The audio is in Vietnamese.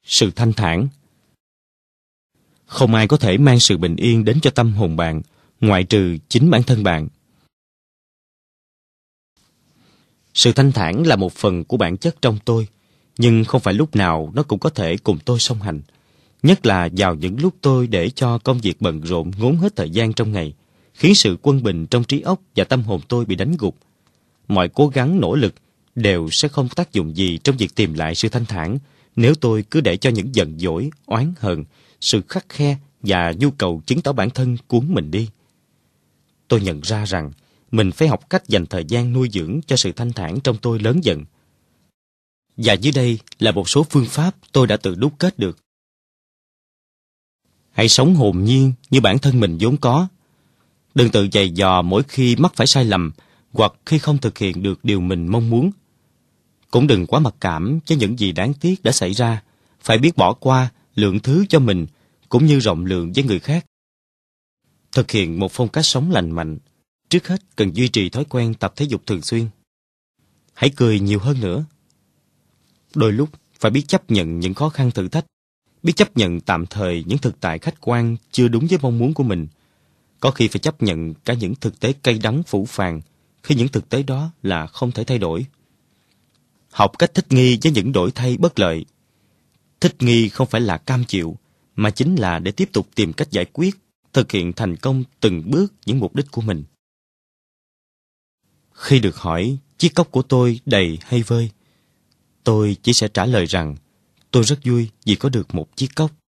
Sự thanh thản. Không ai có thể mang sự bình yên đến cho tâm hồn bạn, ngoại trừ chính bản thân bạn. Sự thanh thản là một phần của bản chất trong tôi, nhưng không phải lúc nào nó cũng có thể cùng tôi song hành. Nhất là vào những lúc tôi để cho công việc bận rộn ngốn hết thời gian trong ngày, khiến sự quân bình trong trí óc và tâm hồn tôi bị đánh gục. Mọi cố gắng nỗ lực đều sẽ không có tác dụng gì trong việc tìm lại sự thanh thản nếu tôi cứ để cho những giận dỗi, oán hờn, sự khắt khe và nhu cầu chứng tỏ bản thân cuốn mình đi. Tôi nhận ra rằng mình phải học cách dành thời gian nuôi dưỡng cho sự thanh thản trong tôi lớn dần. Và dưới đây là một số phương pháp tôi đã tự đúc kết được. Hãy sống hồn nhiên như bản thân mình vốn có. Đừng tự giày dò mỗi khi mắc phải sai lầm hoặc khi không thực hiện được điều mình mong muốn. Cũng đừng quá mặc cảm với những gì đáng tiếc đã xảy ra. Phải biết bỏ qua, lượng thứ cho mình cũng như rộng lượng với người khác. Thực hiện một phong cách sống lành mạnh. Trước hết cần duy trì thói quen tập thể dục thường xuyên. Hãy cười nhiều hơn nữa. Đôi lúc phải biết chấp nhận những khó khăn thử thách, biết chấp nhận tạm thời những thực tại khách quan chưa đúng với mong muốn của mình. Có khi phải chấp nhận cả những thực tế cay đắng phũ phàng khi những thực tế đó là không thể thay đổi. Học cách thích nghi với những đổi thay bất lợi. Thích nghi không phải là cam chịu, mà chính là để tiếp tục tìm cách giải quyết, thực hiện thành công từng bước những mục đích của mình. Khi được hỏi chiếc cốc của tôi đầy hay vơi, tôi chỉ sẽ trả lời rằng tôi rất vui vì có được một chiếc cốc.